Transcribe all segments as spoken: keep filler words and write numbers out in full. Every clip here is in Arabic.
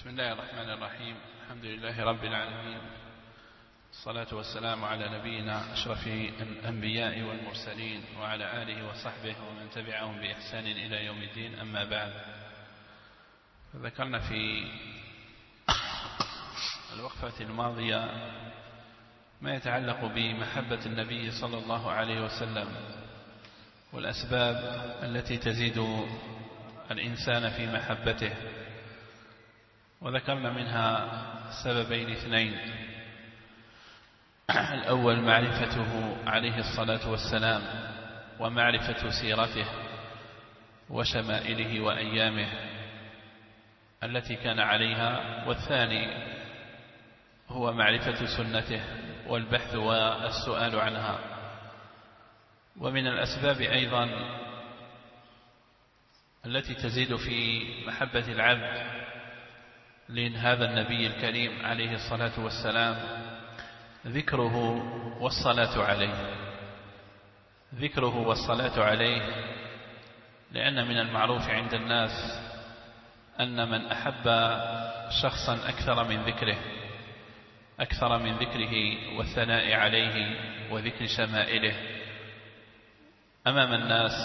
بسم الله الرحمن الرحيم. الحمد لله رب العالمين، الصلاة والسلام على نبينا أشرف الأنبياء والمرسلين وعلى آله وصحبه ومن تبعهم بإحسان إلى يوم الدين. أما بعد، ذكرنا في الوقفة الماضية ما يتعلق بمحبة النبي صلى الله عليه وسلم والأسباب التي تزيد الإنسان في محبته، وذكرنا منها سببين اثنين: الأول معرفته عليه الصلاة والسلام ومعرفة سيرته وشمائله وأيامه التي كان عليها، والثاني هو معرفة سنته والبحث والسؤال عنها. ومن الأسباب أيضا التي تزيد في محبة العبد لهذا النبي الكريم عليه الصلاة والسلام ذكره والصلاة عليه ذكره والصلاة عليه لأن من المعروف عند الناس أن من أحب شخصا أكثر من ذكره أكثر من ذكره والثناء عليه وذكر شمائله أمام الناس،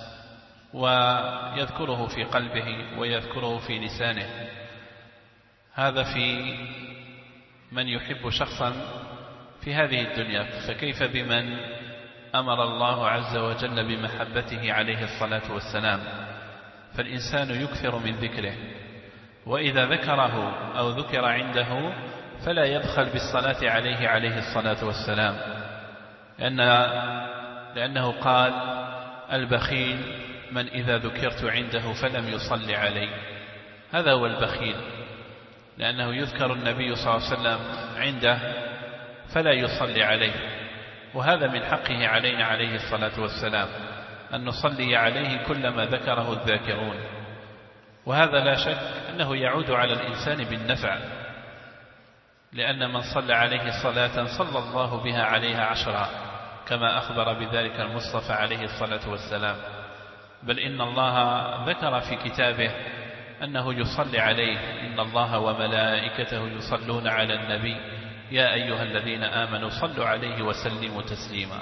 ويذكره في قلبه ويذكره في لسانه. هذا في من يحب شخصا في هذه الدنيا، فكيف بمن أمر الله عز وجل بمحبته عليه الصلاة والسلام؟ فالإنسان يكثر من ذكره، وإذا ذكره أو ذكر عنده فلا يبخل بالصلاة عليه عليه الصلاة والسلام، لأن لأنه قال: البخيل من إذا ذكرت عنده فلم يصلي علي. هذا هو البخيل، لأنه يذكر النبي صلى الله عليه وسلم عنده فلا يصلي عليه، وهذا من حقه علينا عليه الصلاة والسلام أن نصلي عليه كلما ذكره الذاكرون، وهذا لا شك أنه يعود على الإنسان بالنفع، لأن من صلى عليه صلاة صلى الله بها عليها عشرا، كما أخبر بذلك المصطفى عليه الصلاة والسلام. بل إن الله ذكر في كتابه أنه يصلي عليه: إن الله وملائكته يصلون على النبي يا أيها الذين آمنوا صلوا عليه وسلموا تسليما.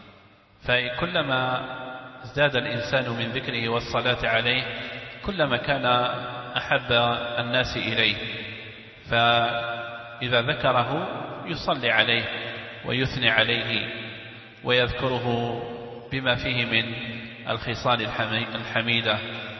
فكلما ازداد الإنسان من ذكره والصلاة عليه كلما كان أحب الناس إليه، فإذا ذكره يصلي عليه ويثني عليه ويذكره بما فيه من الخصال الحميدة.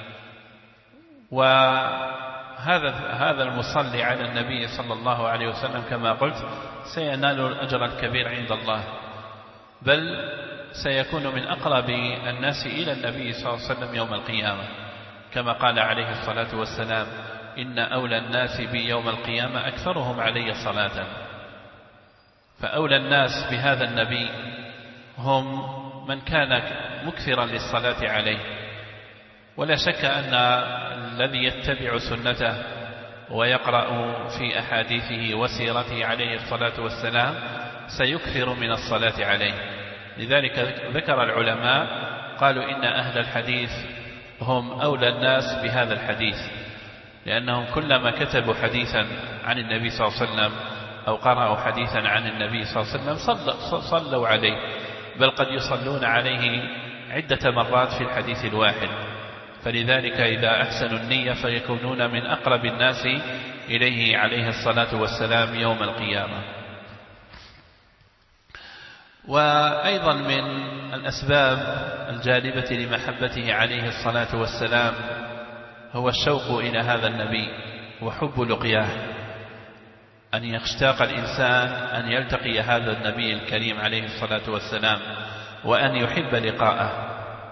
وهذا هذا المصلي على النبي صلى الله عليه وسلم كما قلت سينال الأجر الكبير عند الله، بل سيكون من أقرب الناس إلى النبي صلى الله عليه وسلم يوم القيامة، كما قال عليه الصلاة والسلام: إن أولى الناس بي يوم القيامة أكثرهم علي صلاة. فأولى الناس بهذا النبي هم من كان مكثرا للصلاة عليه. ولا شك أن الذي يتبع سنته ويقرأ في أحاديثه وسيرته عليه الصلاة والسلام سيكثر من الصلاة عليه. لذلك ذكر العلماء قالوا إن أهل الحديث هم أولى الناس بهذا الحديث، لأنهم كلما كتبوا حديثا عن النبي صلى الله عليه وسلم أو قرأوا حديثا عن النبي صلى الله عليه وسلم صلوا عليه، بل قد يصلون عليه عدة مرات في الحديث الواحد. فلذلك إذا أحسنوا النية فيكونون من أقرب الناس إليه عليه الصلاة والسلام يوم القيامة. وأيضا من الأسباب الجالبة لمحبته عليه الصلاة والسلام هو الشوق إلى هذا النبي وحب لقياه، أن يشتاق الإنسان أن يلتقي هذا النبي الكريم عليه الصلاة والسلام وأن يحب لقاءه،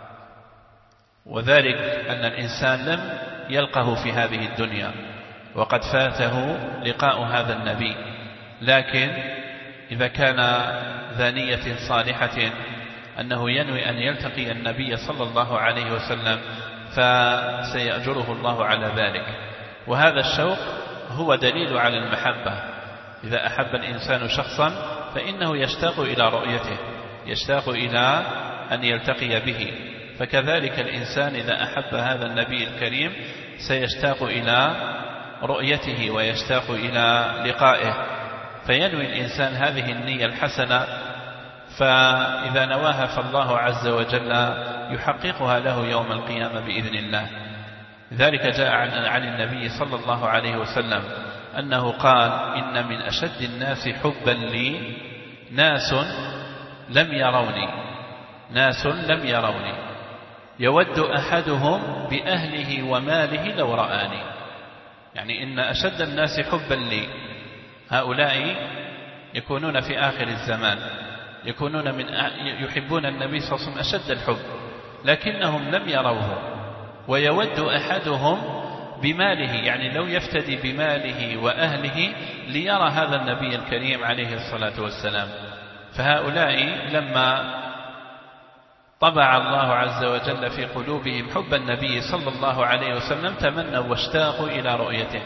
وذلك أن الإنسان لم يلقه في هذه الدنيا وقد فاته لقاء هذا النبي، لكن إذا كان ذا نية صالحة أنه ينوي أن يلتقي النبي صلى الله عليه وسلم فسيأجره الله على ذلك. وهذا الشوق هو دليل على المحبة. إذا أحب الإنسان شخصا فإنه يشتاق إلى رؤيته، يشتاق إلى أن يلتقي به. فكذلك الإنسان إذا أحب هذا النبي الكريم سيشتاق إلى رؤيته ويشتاق إلى لقائه، فينوي الإنسان هذه النية الحسنة، فإذا نواها فالله عز وجل يحققها له يوم القيامة بإذن الله. ذلك جاء عن النبي صلى الله عليه وسلم أنه قال: إن من أشد الناس حبا لي ناس لم يروني ناس لم يروني يود أحدهم بأهله وماله لو رآني. يعني إن أشد الناس حبا لي هؤلاء يكونون في آخر الزمان، يكونون من يحبون النبي صلى الله عليه وسلم أشد الحب، لكنهم لم يروه. ويود أحدهم بماله، يعني لو يفتدي بماله وأهله ليرى هذا النبي الكريم عليه الصلاة والسلام. فهؤلاء لما طبع الله عز وجل في قلوبهم حب النبي صلى الله عليه وسلم تمنوا واشتاقوا إلى رؤيته.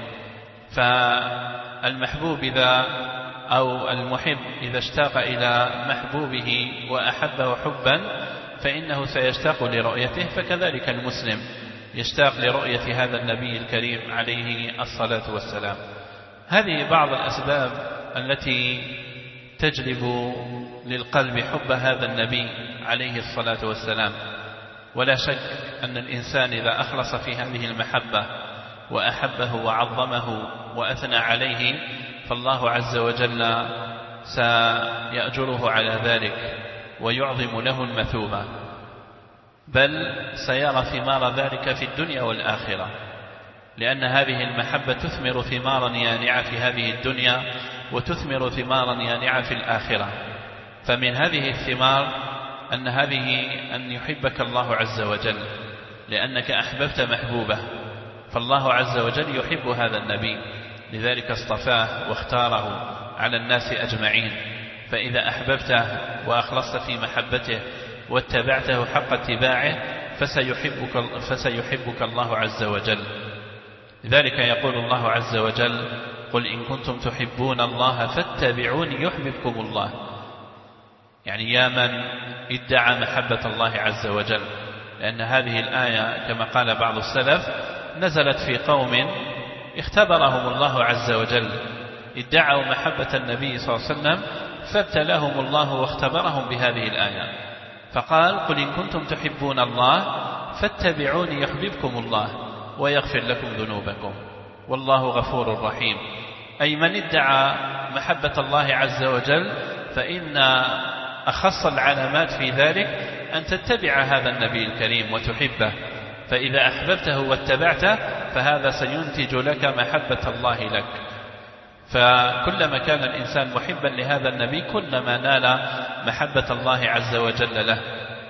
فالمحبوب إذا أو المحب إذا اشتاق إلى محبوبه وأحبه حبا فإنه سيشتاق لرؤيته، فكذلك المسلم يشتاق لرؤية هذا النبي الكريم عليه الصلاة والسلام. هذه بعض الأسباب التي تجلب للقلب حب هذا النبي عليه الصلاة والسلام. ولا شك أن الإنسان إذا أخلص في هذه المحبة وأحبه وعظمه وأثنى عليه فالله عز وجل سيأجره على ذلك ويعظم له المثوبة، بل سيرى ثمار ذلك في الدنيا والآخرة، لأن هذه المحبة تثمر ثمارا يانعة في هذه الدنيا وتثمر ثمارا يانعة في الآخرة. فمن هذه الثمار أن هذه أن يحبك الله عز وجل لأنك أحببت محبوبه، فالله عز وجل يحب هذا النبي، لذلك اصطفاه واختاره على الناس أجمعين. فإذا أحببته وأخلصت في محبته واتبعته حق اتباعه فسيحبك, فسيحبك الله عز وجل. لذلك يقول الله عز وجل: قل إن كنتم تحبون الله فاتبعوني يحببكم الله. يعني يا من ادعى محبة الله عز وجل، لأن هذه الآية كما قال بعض السلف نزلت في قوم اختبرهم الله عز وجل، ادعوا محبة النبي صلى الله عليه وسلم فابتلاهم الله واختبرهم بهذه الآية، فقال: قل إن كنتم تحبون الله فاتبعوني يحببكم الله ويغفر لكم ذنوبكم والله غفور رحيم. أي من ادعى محبة الله عز وجل فإن أخص العلامات في ذلك أن تتبع هذا النبي الكريم وتحبه، فإذا أحببته واتبعته فهذا سينتج لك محبة الله لك. فكلما كان الإنسان محبا لهذا النبي كلما نال محبة الله عز وجل له.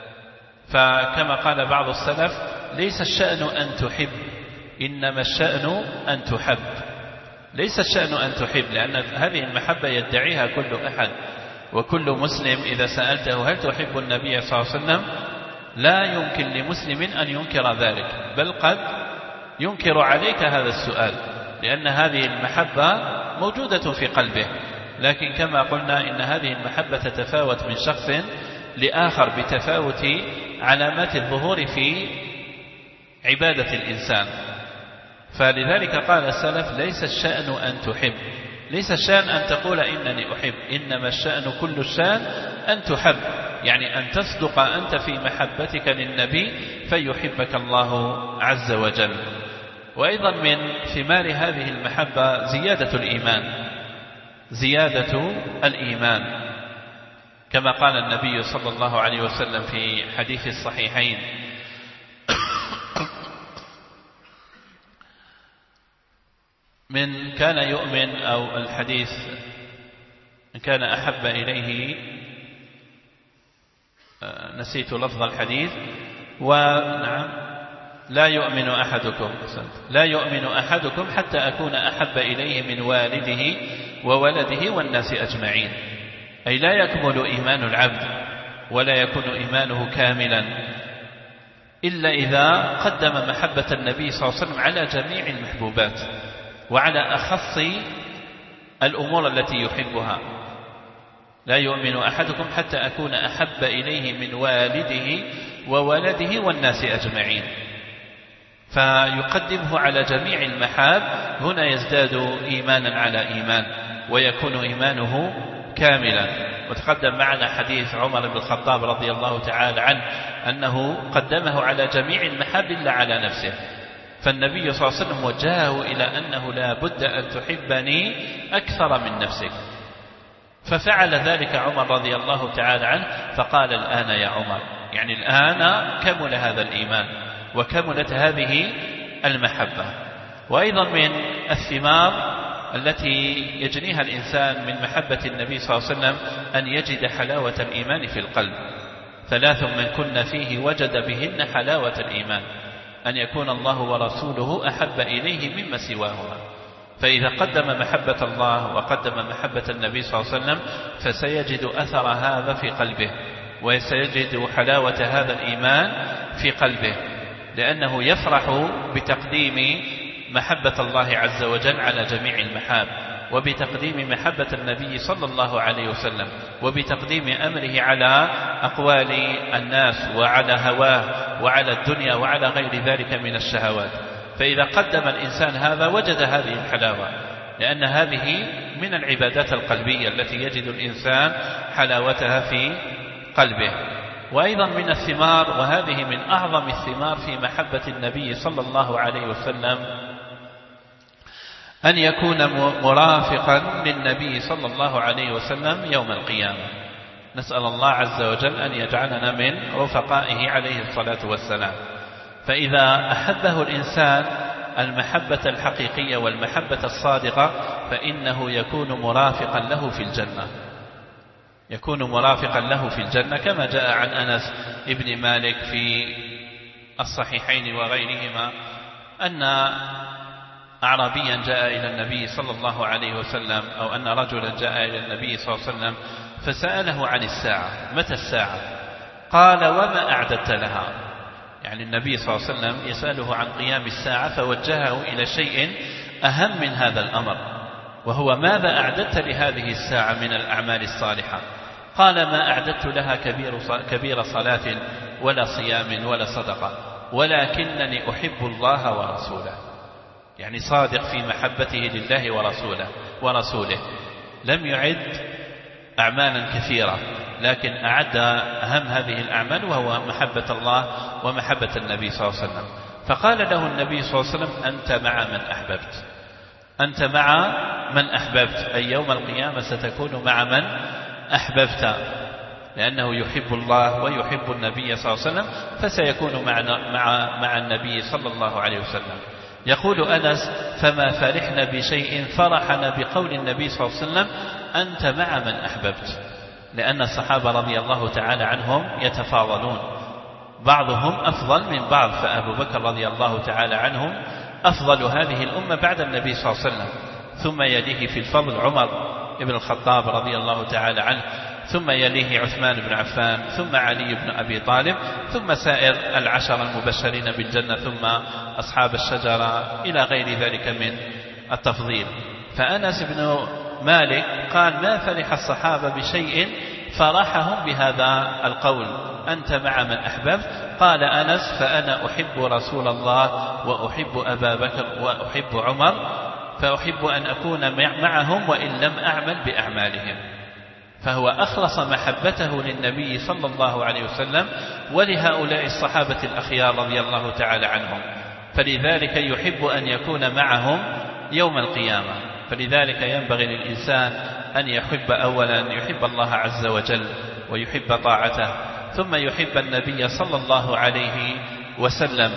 فكما قال بعض السلف: ليس الشأن أن تحب إنما الشأن أن تحب. ليس الشأن أن تحب، لأن هذه المحبة يدعيها كل أحد، وكل مسلم إذا سألته هل تحب النبي صلى الله عليه وسلم لا يمكن لمسلم أن ينكر ذلك، بل قد ينكر عليك هذا السؤال، لأن هذه المحبة موجودة في قلبه. لكن كما قلنا إن هذه المحبة تتفاوت من شخص لآخر بتفاوت علامات الظهور في عبادة الإنسان. فلذلك قال السلف: ليس الشأن أن تحب، ليس الشأن أن تقول إنني أحب، إنما الشأن كل الشأن أن تحب، يعني أن تصدق أنت في محبتك للنبي فيحبك الله عز وجل. وأيضا من ثمار هذه المحبة زيادة الإيمان، زيادة الإيمان، كما قال النبي صلى الله عليه وسلم في حديث الصحيحين: من كان يؤمن، أو الحديث من كان أحب إليه، نسيت لفظ الحديث، ونعم لا يؤمن أحدكم لا يؤمن أحدكم حتى أكون أحب إليه من والده وولده والناس أجمعين. أي لا يكمل إيمان العبد ولا يكون إيمانه كاملا إلا إذا قدم محبة النبي صلى الله عليه وسلم على جميع المحبوبات وعلى أخص الأمور التي يحبها. لا يؤمن أحدكم حتى أكون أحب إليه من والده وولده والناس أجمعين. فيقدمه على جميع المحاب، هنا يزداد إيمانا على إيمان ويكون إيمانه كاملا. وتقدم معنا حديث عمر بن الخطاب رضي الله تعالى عنه أنه قدمه على جميع المحاب إلا على نفسه، فالنبي صلى الله عليه وسلم وجهه إلى أنه لا بد أن تحبني أكثر من نفسك، ففعل ذلك عمر رضي الله تعالى عنه، فقال الآن يا عمر، يعني الآن كمل هذا الإيمان وكملت هذه المحبة. وأيضا من الثمار التي يجنيها الإنسان من محبة النبي صلى الله عليه وسلم أن يجد حلاوة الإيمان في القلب. ثلاث من كن فيه وجد بهن حلاوة الإيمان: أن يكون الله ورسوله أحب إليه مما سواهما. فإذا قدم محبة الله وقدم محبة النبي صلى الله عليه وسلم فسيجد أثر هذا في قلبه، وسيجد حلاوة هذا الإيمان في قلبه، لأنه يفرح بتقديم محبة الله عز وجل على جميع المحاب، وبتقديم محبة النبي صلى الله عليه وسلم، وبتقديم أمره على أقوال الناس وعلى هواه وعلى الدنيا وعلى غير ذلك من الشهوات. فإذا قدم الإنسان هذا وجد هذه الحلاوة، لأن هذه من العبادات القلبية التي يجد الإنسان حلاوتها في قلبه. وأيضا من الثمار، وهذه من أعظم الثمار في محبة النبي صلى الله عليه وسلم، أن يكون مرافقا للنبي صلى الله عليه وسلم يوم القيامة. نسأل الله عز وجل أن يجعلنا من رفقائه عليه الصلاة والسلام. فإذا أحبه الإنسان المحبة الحقيقية والمحبة الصادقة فإنه يكون مرافقا له في الجنة، يكون مرافقا له في الجنة، كما جاء عن أنس ابن مالك في الصحيحين وغيرهما أن أعرابيا جاء إلى النبي صلى الله عليه وسلم، أو أن رجلا جاء إلى النبي صلى الله عليه وسلم فسأله عن الساعة: متى الساعة؟ قال: وما أعددت لها؟ يعني النبي صلى الله عليه وسلم يسأله عن قيام الساعة، فوجهه إلى شيء أهم من هذا الأمر، وهو: ماذا أعددت لهذه الساعة من الأعمال الصالحة؟ قال: ما أعددت لها كبير كبير صلاة ولا صيام ولا صدقة، ولكنني أحب الله ورسوله. يعني صادق في محبته لله ورسوله ورسوله لم يعد أعمالا كثيرة، لكن أعد أهم هذه الأعمال وهو محبة الله ومحبة النبي صلى الله عليه وسلم. فقال له النبي صلى الله عليه وسلم: أنت مع من أحببت، أنت مع من أحببت، أي يوم القيامة ستكون مع من أحببت، لأنه يحب الله ويحب النبي صلى الله عليه وسلم، فسيكون مع مع مع النبي صلى الله عليه وسلم. يقول أنس: فما فرحنا بشيء فرحنا بقول النبي صلى الله عليه وسلم: أنت مع من أحببت. لأن الصحابة رضي الله تعالى عنهم يتفاضلون، بعضهم أفضل من بعض، فأبو بكر رضي الله تعالى عنهم أفضل هذه الأمة بعد النبي صلى الله عليه وسلم، ثم يليه في الفضل عمر بن الخطاب رضي الله تعالى عنه، ثم يليه عثمان بن عفان، ثم علي بن أبي طالب، ثم سائر العشر المبشرين بالجنة، ثم أصحاب الشجرة، إلى غير ذلك من التفضيل. فأنس بن مالك قال: ما فرح الصحابة بشيء فرحهم بهذا القول: أنت مع من أحببت. قال أنس: فأنا أحب رسول الله وأحب أبا بكر وأحب عمر، فأحب أن أكون معهم وإن لم أعمل بأعمالهم. فهو أخلص محبته للنبي صلى الله عليه وسلم ولهؤلاء الصحابة الأخيار رضي الله تعالى عنهم، فلذلك يحب أن يكون معهم يوم القيامة. فلذلك ينبغي للإنسان أن يحب أولا يحب الله عز وجل ويحب طاعته، ثم يحب النبي صلى الله عليه وسلم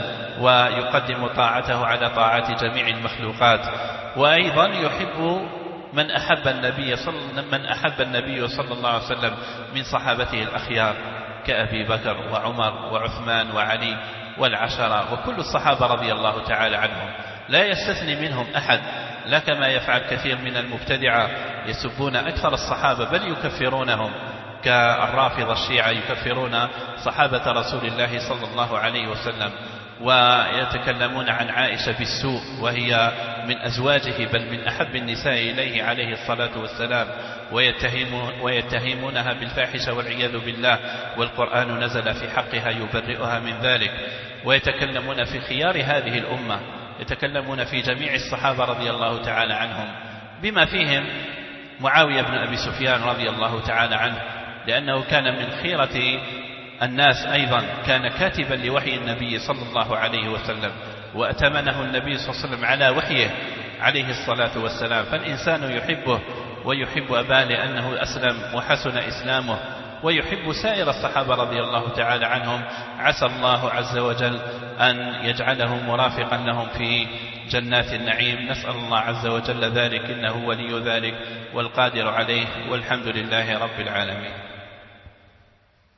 ويقدم طاعته على طاعة جميع المخلوقات. وأيضا يحب من أحب النبي صلى من أحب النبي صلى الله عليه وسلم من صحابته الأخيار كأبي بكر وعمر وعثمان وعلي والعشرة وكل الصحابة رضي الله تعالى عنهم، لا يستثني منهم أحد، لا كما يفعل كثير من المبتدعة يسبون أكثر الصحابة بل يكفرونهم، كالرافضة الشيعة يكفرون صحابة رسول الله صلى الله عليه وسلم. ويتكلمون عن عائشة بالسوء وهي من أزواجه بل من أحب النساء إليه عليه الصلاة والسلام، ويتهمونها بالفاحشة والعياذ بالله، والقرآن نزل في حقها يبرئها من ذلك. ويتكلمون في خيار هذه الأمة، يتكلمون في جميع الصحابة رضي الله تعالى عنهم، بما فيهم معاوية بن أبي سفيان رضي الله تعالى عنه، لأنه كان من خيرة الناس، أيضا كان كاتبا لوحي النبي صلى الله عليه وسلم، وأتمنه النبي صلى الله عليه وسلم على وحيه عليه الصلاة والسلام. فالإنسان يحبه ويحب أباه لأنه أسلم وحسن إسلامه، ويحب سائر الصحابة رضي الله تعالى عنهم. عسى الله عز وجل أن يجعله مرافقا لهم في جنات النعيم، نسأل الله عز وجل ذلك، إنه ولي ذلك والقادر عليه، والحمد لله رب العالمين.